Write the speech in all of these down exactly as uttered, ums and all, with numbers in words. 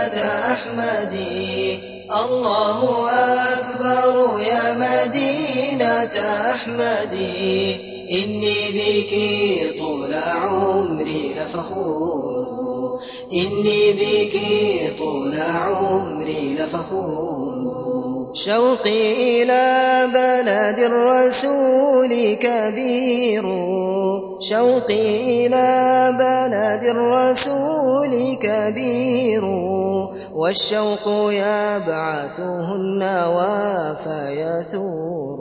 مدينة أحمدي الله أكبر يا مدينة أحمدي إني بك طول عمري لفخور إني بك طول عمري لفخور شوقي إلى بلد الرسول كبير شوقي إلى بلد الرسول كبير والشوق يبعثه النوى فيثور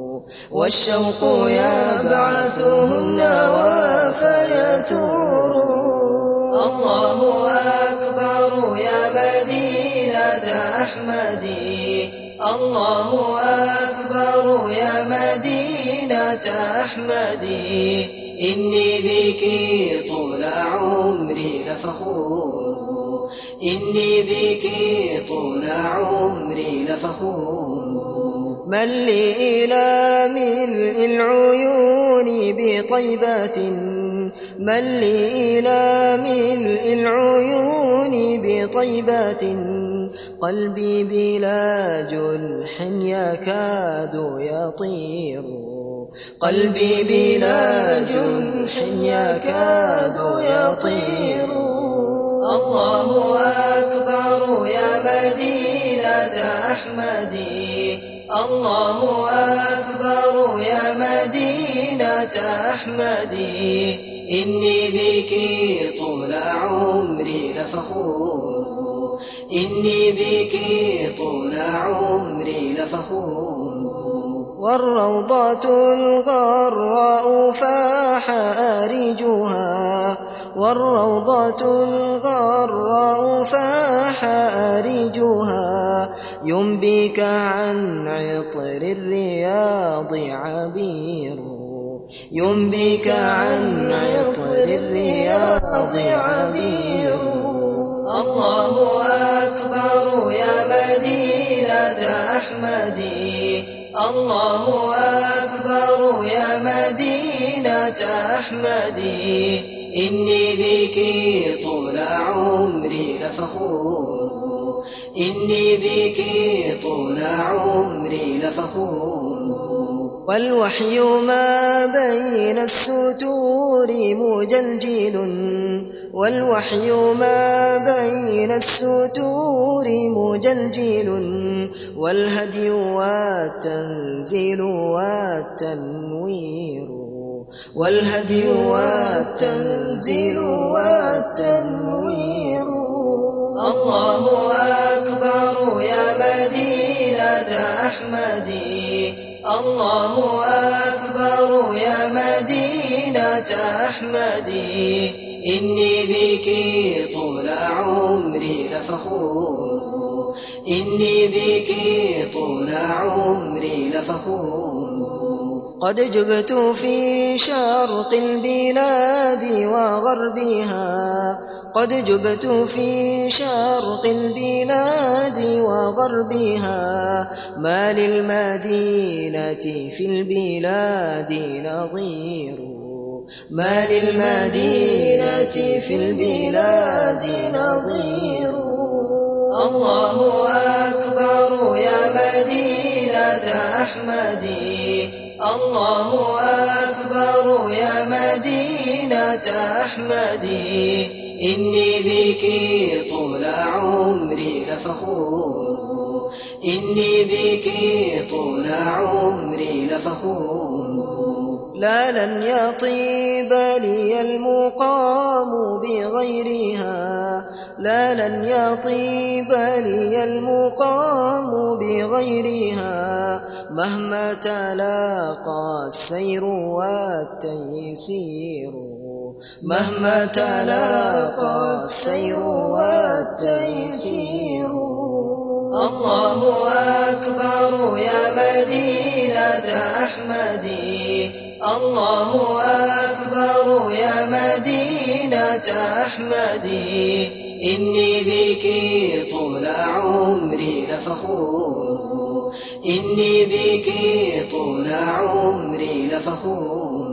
والشوق يبعثه النوى فيثور الله أكبر يا مدينة أحمدي الله أكبر يا مدينة أحمدي إني بك طول عمري لفخور إني بك طول عمري لفخور من لي إلى ملء العيون بطيبة من لي إلى ملء العيون بطيبة قلبي بلا جنح يكاد يطير قلبي بلا جنح يكاد يطير الله أكبر يا مدينة أحمدي الله أكبر يا مدينة أحمدي إني بك طول عمري لفخور إني بك طول عمري لفخور والروضة الغراء فاح أريجها والروضة الغراء فاح أريجها ينبيك عن عطر الرياض عبير ينبيك عن عطر الرياض عبير الله أكبر يا مدينة أحمدي الله أكبر يا مدينة أحمدي إني بك طول عمري لفخور إني بك طول عمري لفخور والوحي ما بين السطور مجلجل والوحي ما بين السطور مجلجل والهدي والتنزيل والتنوير والهدي والتنزيل والتنوير الله أكبر يا مدينة أحمدي الله أكبر يا مدينة أحمدي إني بك طول عمري لفخور إني بك طول عمري لفخور قد جبت في شرق البلاد وغربها قد جبت في شرق البلاد وغربها ما للمدينة في البلاد نظير ما للمدينة في البلاد نظير الله أكبر يا مدينة أحمدي الله أكبر يا مدينة أحمدي إني بك طول عمري لفخور إني بك طول عمري لفخور لا لن يطيب لي المقام بغيرها لا لن يطيب لي المقام بغيرها مهما تلاقى السير والتيسير مهما تلاقى السير والتيسير الله أكبر يا مدينة أحمدي الله أكبر يا مدينة أحمدي إني بك طول عمري لفخور إني بك طول عمري لفخور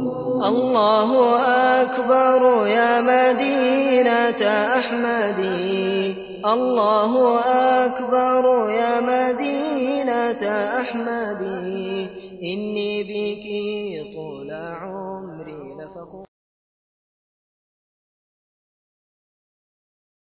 الله أكبر يا مدينة أحمدي الله أكبر يا مدينة أحمدي